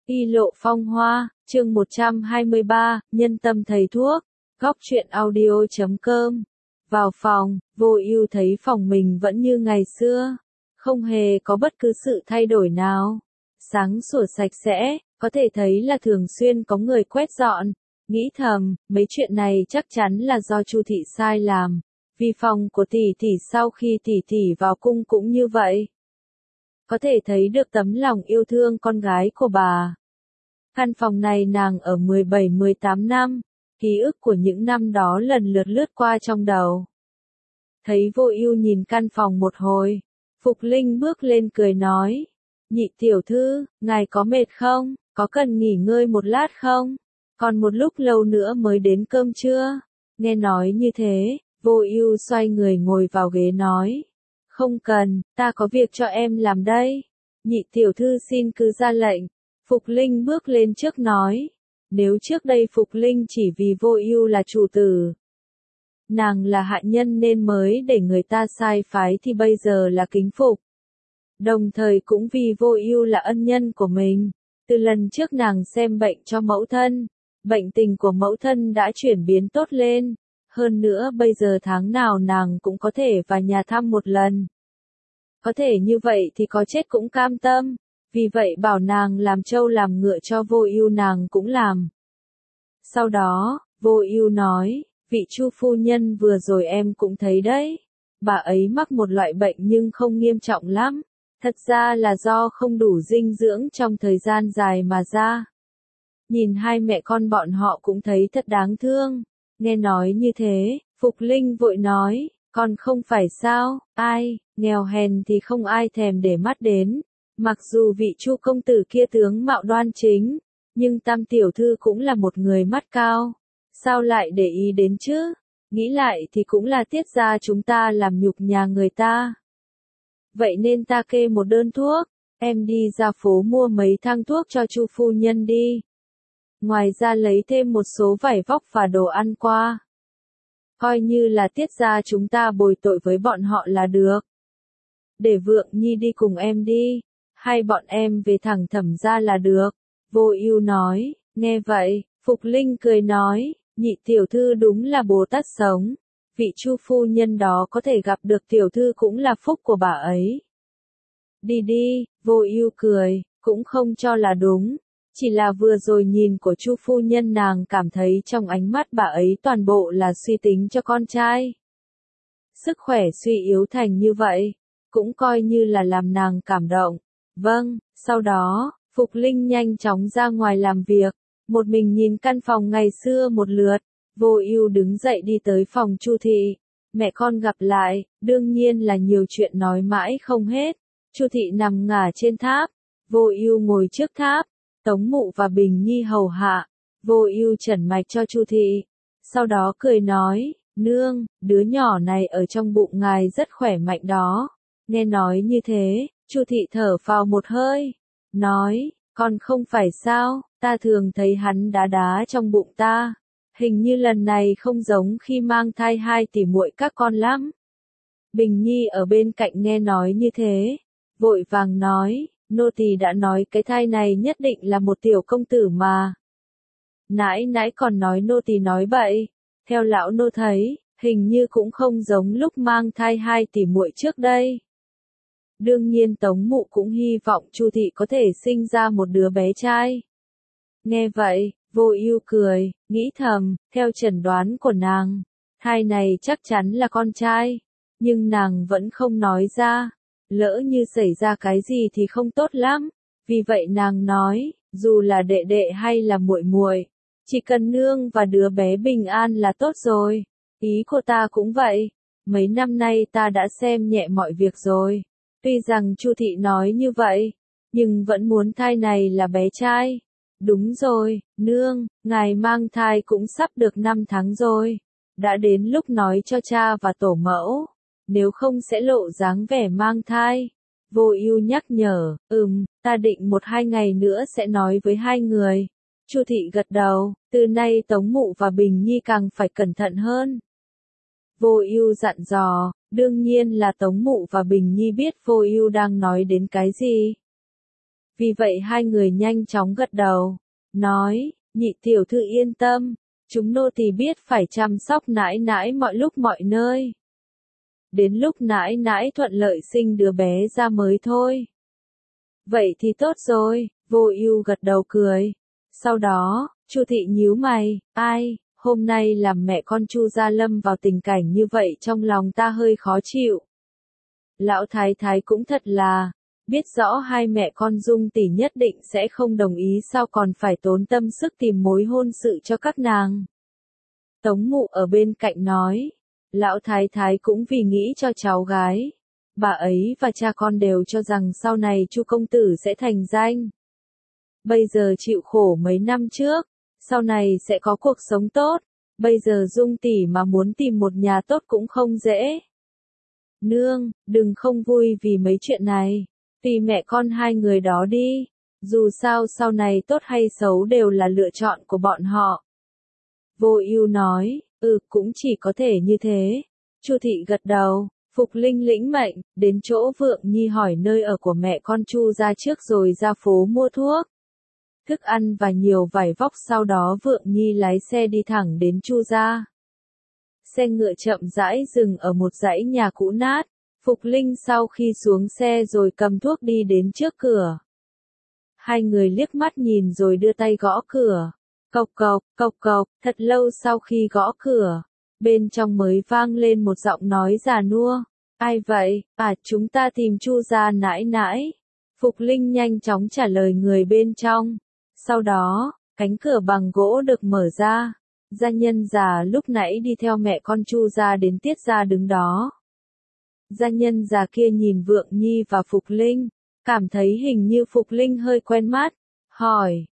Y lộ phong hoa, chương 123, nhân tâm thầy thuốc, góc truyện audio.com. Vào phòng, Vô Ưu thấy phòng mình vẫn như ngày xưa, không hề có bất cứ sự thay đổi nào. Sáng sủa sạch sẽ, có thể thấy là thường xuyên có người quét dọn. Nghĩ thầm, mấy chuyện này chắc chắn là do Chu thị sai làm, vì phòng của tỷ tỷ sau khi tỷ tỷ vào cung cũng như vậy. Có thể thấy được tấm lòng yêu thương con gái của bà. Căn phòng này nàng ở 17-18 năm, ký ức của những năm đó lần lượt lướt qua trong đầu. Thấy Vô Ưu nhìn căn phòng một hồi, Phục Linh bước lên cười nói, nhị tiểu thư, ngài có mệt không, có cần nghỉ ngơi một lát không, còn một lúc lâu nữa mới đến cơm trưa. Nghe nói như thế, Vô Ưu xoay người ngồi vào ghế nói, không cần, ta có việc cho em làm đây, nhị tiểu thư xin cứ ra lệnh. Phục Linh bước lên trước nói, nếu trước đây Phục Linh chỉ vì Vô Ưu là chủ tử, nàng là hạ nhân nên mới để người ta sai phái thì bây giờ là kính phục. Đồng thời cũng vì Vô Ưu là ân nhân của mình, từ lần trước nàng xem bệnh cho mẫu thân, bệnh tình của mẫu thân đã chuyển biến tốt lên, hơn nữa bây giờ tháng nào nàng cũng có thể vào nhà thăm một lần. Có thể như vậy thì có chết cũng cam tâm. Vì vậy bảo nàng làm trâu làm ngựa cho Vô Ưu nàng cũng làm. Sau đó, Vô Ưu nói, vị Chu phu nhân vừa rồi em cũng thấy đấy. Bà ấy mắc một loại bệnh nhưng không nghiêm trọng lắm. Thật ra là do không đủ dinh dưỡng trong thời gian dài mà ra. Nhìn hai mẹ con bọn họ cũng thấy thật đáng thương. Nghe nói như thế, Phục Linh vội nói, còn không phải sao, ai, nghèo hèn thì không ai thèm để mắt đến. Mặc dù vị Chu công tử kia tướng mạo đoan chính, nhưng Tam tiểu thư cũng là một người mắt cao, sao lại để ý đến chứ? Nghĩ lại thì cũng là Tiết gia chúng ta làm nhục nhà người ta. Vậy nên ta kê một đơn thuốc, em đi ra phố mua mấy thang thuốc cho Chu phu nhân đi. Ngoài ra lấy thêm một số vải vóc và đồ ăn qua. Coi như là Tiết gia chúng ta bồi tội với bọn họ là được. Để Vượng Nhi đi cùng em đi. Hay bọn em về thẳng Thẩm gia là được. Vô Ưu nói, nghe vậy, Phục Linh cười nói, nhị tiểu thư đúng là Bồ Tát sống. Vị Chu phu nhân đó có thể gặp được tiểu thư cũng là phúc của bà ấy. Đi đi, Vô Ưu cười, cũng không cho là đúng. Chỉ là vừa rồi nhìn của Chu phu nhân nàng cảm thấy trong ánh mắt bà ấy toàn bộ là suy tính cho con trai. Sức khỏe suy yếu thành như vậy, cũng coi như là làm nàng cảm động. Vâng, sau đó, Phục Linh nhanh chóng ra ngoài làm việc, một mình nhìn căn phòng ngày xưa một lượt, Vô Ưu đứng dậy đi tới phòng Chu thị. Mẹ con gặp lại, đương nhiên là nhiều chuyện nói mãi không hết. Chu thị nằm ngả trên tháp, Vô Ưu ngồi trước tháp, Tống Mụ và Bình Nhi hầu hạ. Vô Ưu chẩn mạch cho Chu thị, sau đó cười nói, nương, đứa nhỏ này ở trong bụng ngài rất khỏe mạnh đó. Nghe nói như thế, Chu thị thở phào một hơi, nói, còn không phải sao, ta thường thấy hắn đá đá trong bụng ta, hình như lần này không giống khi mang thai hai tỷ muội các con lắm. Bình Nhi ở bên cạnh nghe nói như thế, vội vàng nói, nô tỳ đã nói cái thai này nhất định là một tiểu công tử mà. Nãi nãi còn nói nô tỳ nói bậy, theo lão nô thấy, hình như cũng không giống lúc mang thai hai tỷ muội trước đây. Đương nhiên Tống Mụ cũng hy vọng Chu thị có thể sinh ra một đứa bé trai. Nghe vậy, Vô Ưu cười, nghĩ thầm, theo chẩn đoán của nàng, thai này chắc chắn là con trai, nhưng nàng vẫn không nói ra, lỡ như xảy ra cái gì thì không tốt lắm, vì vậy nàng nói, dù là đệ đệ hay là muội muội, chỉ cần nương và đứa bé bình an là tốt rồi. Ý của ta cũng vậy, mấy năm nay ta đã xem nhẹ mọi việc rồi. Tuy rằng Chu thị nói như vậy, nhưng vẫn muốn thai này là bé trai. Đúng rồi, nương, ngài mang thai cũng sắp được 5 tháng rồi. Đã đến lúc nói cho cha và tổ mẫu, nếu không sẽ lộ dáng vẻ mang thai. Vô Ưu nhắc nhở, ta định 1-2 ngày nữa sẽ nói với hai người. Chu thị gật đầu, từ nay Tống Mụ và Bình Nhi càng phải cẩn thận hơn. Vô Ưu dặn dò, đương nhiên là Tống Mụ và Bình Nhi biết Vô Ưu đang nói đến cái gì. Vì vậy hai người nhanh chóng gật đầu, nói, nhị tiểu thư yên tâm, chúng nô tỳ biết phải chăm sóc nãi nãi mọi lúc mọi nơi. Đến lúc nãi nãi thuận lợi sinh đứa bé ra mới thôi. Vậy thì tốt rồi, Vô Ưu gật đầu cười. Sau đó, Chu thị nhíu mày, ai, hôm nay làm mẹ con Chu gia lâm vào tình cảnh như vậy trong lòng ta hơi khó chịu. Lão thái thái cũng thật là, biết rõ hai mẹ con Dung tỷ nhất định sẽ không đồng ý sao còn phải tốn tâm sức tìm mối hôn sự cho các nàng. Tống Mụ ở bên cạnh nói, lão thái thái cũng vì nghĩ cho cháu gái. Bà ấy và cha con đều cho rằng sau này Chu công tử sẽ thành danh. Bây giờ chịu khổ mấy năm trước, sau này sẽ có cuộc sống tốt, bây giờ Dung tỷ mà muốn tìm một nhà tốt cũng không dễ. Nương, đừng không vui vì mấy chuyện này, tùy mẹ con hai người đó đi, dù sao sau này tốt hay xấu đều là lựa chọn của bọn họ. Vô Ưu nói, cũng chỉ có thể như thế. Chu thị gật đầu, Phục Linh lĩnh mệnh, đến chỗ Vượng Nhi hỏi nơi ở của mẹ con Chu ra trước rồi ra phố mua thuốc, thức ăn và nhiều vải vóc, sau đó Vượng Nhi lái xe đi thẳng đến Chu gia. Xe ngựa chậm rãi dừng ở một dãy nhà cũ nát, Phục Linh sau khi xuống xe rồi cầm thuốc đi đến trước cửa. Hai người liếc mắt nhìn rồi đưa tay gõ cửa. Cộc cộc, cộc cộc, thật lâu sau khi gõ cửa, bên trong mới vang lên một giọng nói già nua. Ai vậy? Chúng ta tìm Chu gia nãi nãi. Phục Linh nhanh chóng trả lời người bên trong. Sau đó, cánh cửa bằng gỗ được mở ra. Gia nhân già lúc nãy đi theo mẹ con Chu gia đến Tiết gia đứng đó. Gia nhân già kia nhìn Vượng Nhi và Phục Linh, cảm thấy hình như Phục Linh hơi quen mắt, hỏi,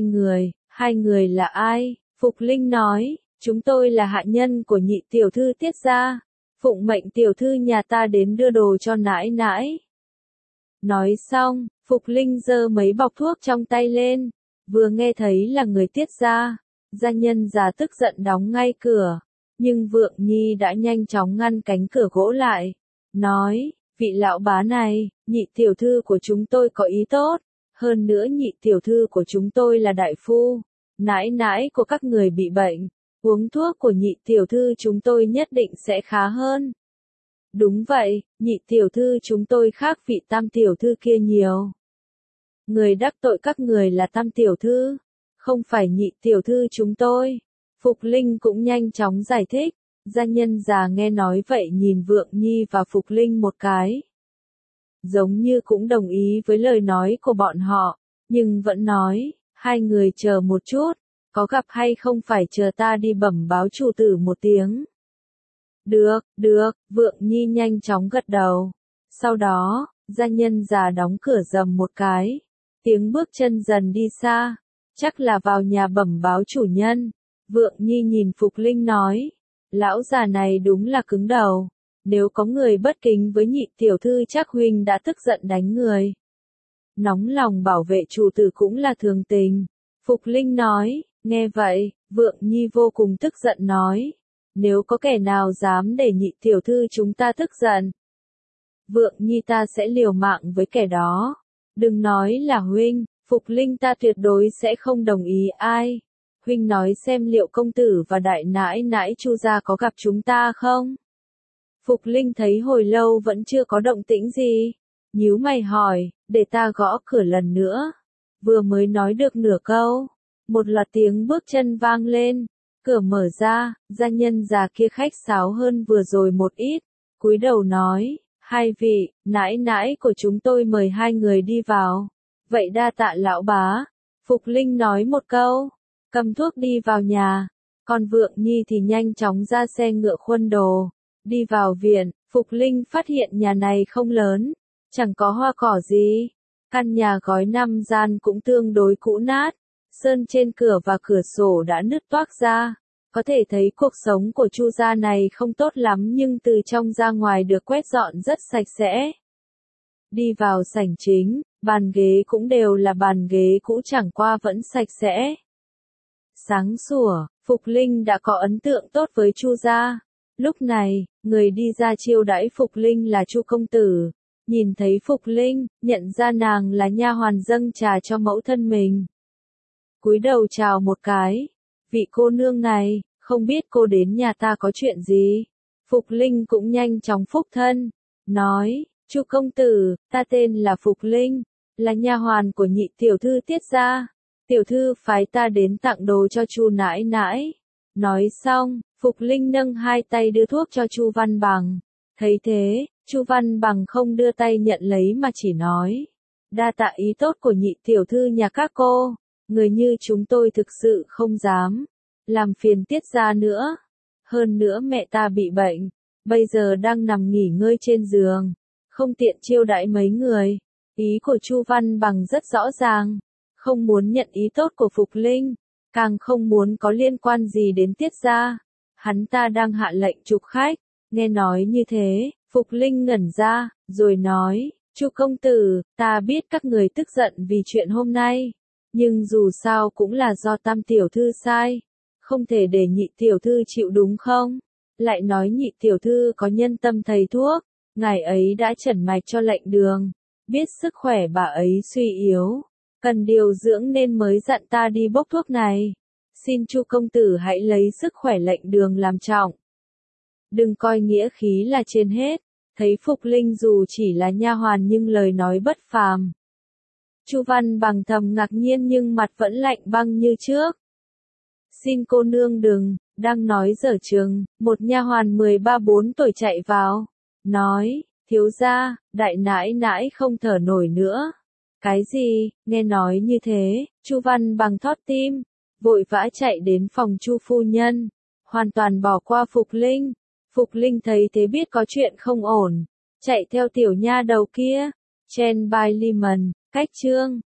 hai người là ai? Phục Linh nói, chúng tôi là hạ nhân của nhị tiểu thư Tiết gia, phụng mệnh tiểu thư nhà ta đến đưa đồ cho nãi nãi. Nói xong, Phục Linh giơ mấy bọc thuốc trong tay lên, vừa nghe thấy là người Tiết gia, gia nhân già tức giận đóng ngay cửa, nhưng Vượng Nhi đã nhanh chóng ngăn cánh cửa gỗ lại, nói, vị lão bá này, nhị tiểu thư của chúng tôi có ý tốt, hơn nữa nhị tiểu thư của chúng tôi là đại phu, nãi nãi của các người bị bệnh, uống thuốc của nhị tiểu thư chúng tôi nhất định sẽ khá hơn. Đúng vậy, nhị tiểu thư chúng tôi khác vị tam tiểu thư kia nhiều. Người đắc tội các người là tam tiểu thư, không phải nhị tiểu thư chúng tôi. Phục Linh cũng nhanh chóng giải thích, gia nhân già nghe nói vậy nhìn Vượng Nhi và Phục Linh một cái. Giống như cũng đồng ý với lời nói của bọn họ, nhưng vẫn nói, hai người chờ một chút, có gặp hay không phải chờ ta đi bẩm báo chủ tử một tiếng. Được, Vượng Nhi nhanh chóng gật đầu. Sau đó, gia nhân già đóng cửa rầm một cái, tiếng bước chân dần đi xa, chắc là vào nhà bẩm báo chủ nhân. Vượng Nhi nhìn Phục Linh nói, lão già này đúng là cứng đầu, nếu có người bất kính với nhị tiểu thư chắc huynh đã tức giận đánh người. Nóng lòng bảo vệ chủ tử cũng là thường tình. Phục Linh nói, nghe vậy, Vượng Nhi vô cùng tức giận nói, nếu có kẻ nào dám để nhị tiểu thư chúng ta tức giận, Vượng Nhi ta sẽ liều mạng với kẻ đó. Đừng nói là huynh, Phục Linh ta tuyệt đối sẽ không đồng ý ai. Huynh nói xem liệu công tử và đại nãi nãi Chu gia có gặp chúng ta không? Phục Linh thấy hồi lâu vẫn chưa có động tĩnh gì, nhíu mày hỏi, để ta gõ cửa lần nữa. Vừa mới nói được nửa câu, một loạt tiếng bước chân vang lên, cửa mở ra, gia nhân già kia khách sáo hơn vừa rồi một ít, cúi đầu nói, hai vị, nãi nãi của chúng tôi mời hai người đi vào. Vậy đa tạ lão bá. Phục Linh nói một câu, cầm thuốc đi vào nhà, còn Vượng Nhi thì nhanh chóng ra xe ngựa khuân đồ, đi vào viện. Phục Linh phát hiện nhà này không lớn, chẳng có hoa cỏ gì, căn nhà gói 5 gian cũng tương đối cũ nát, sơn trên cửa và cửa sổ đã nứt toác ra, có thể thấy cuộc sống của Chu gia này không tốt lắm nhưng từ trong ra ngoài được quét dọn rất sạch sẽ. Đi vào sảnh chính, bàn ghế cũng đều là bàn ghế cũ chẳng qua vẫn sạch sẽ. Sáng sủa, Phục Linh đã có ấn tượng tốt với Chu gia. Lúc này, người đi ra chiêu đãi Phục Linh là Chu công tử, nhìn thấy Phục Linh, nhận ra nàng là nha hoàn dâng trà cho mẫu thân mình. Cúi đầu chào một cái, vị cô nương này, không biết cô đến nhà ta có chuyện gì. Phục Linh cũng nhanh chóng phúc thân, nói, Chu công tử, ta tên là Phục Linh, là nha hoàn của nhị tiểu thư Tiết gia. Tiểu thư phái ta đến tặng đồ cho Chu nãi nãi. Nói xong, Phục Linh nâng hai tay đưa thuốc cho Chu Văn Bằng. Thấy thế, Chu Văn Bằng không đưa tay nhận lấy mà chỉ nói, đa tạ ý tốt của nhị tiểu thư nhà các cô, người như chúng tôi thực sự không dám làm phiền Tiết gia nữa. Hơn nữa mẹ ta bị bệnh, bây giờ đang nằm nghỉ ngơi trên giường, không tiện chiêu đãi mấy người. Ý của Chu Văn Bằng rất rõ ràng, không muốn nhận ý tốt của Phục Linh, càng không muốn có liên quan gì đến Tiết gia. Hắn ta đang hạ lệnh trục khách. Nghe nói như thế, Phục Linh ngẩn ra, rồi nói, Chu công tử, ta biết các người tức giận vì chuyện hôm nay, nhưng dù sao cũng là do Tam tiểu thư sai, không thể để nhị tiểu thư chịu đúng không? Lại nói nhị tiểu thư có nhân tâm thầy thuốc, ngài ấy đã chẩn mạch cho Lệnh Đường, biết sức khỏe bà ấy suy yếu, cần điều dưỡng nên mới dặn ta đi bốc thuốc này. Xin Chu công tử hãy lấy sức khỏe Lệnh Đường làm trọng. Đừng coi nghĩa khí là trên hết. Thấy Phục Linh dù chỉ là nha hoàn nhưng lời nói bất phàm. Chu Văn Bằng thầm ngạc nhiên nhưng mặt vẫn lạnh băng như trước. Xin cô nương đừng, đang nói dở chừng, một nha hoàn 13-14 tuổi chạy vào, nói, thiếu gia, đại nãi nãi không thở nổi nữa. Cái gì? Nghe nói như thế, Chu Văn Bằng thót tim, vội vã chạy đến phòng Chu phu nhân, hoàn toàn bỏ qua Phục Linh. Phục Linh thấy thế biết có chuyện không ổn, chạy theo tiểu nha đầu kia. Chen by Lemon, cách chương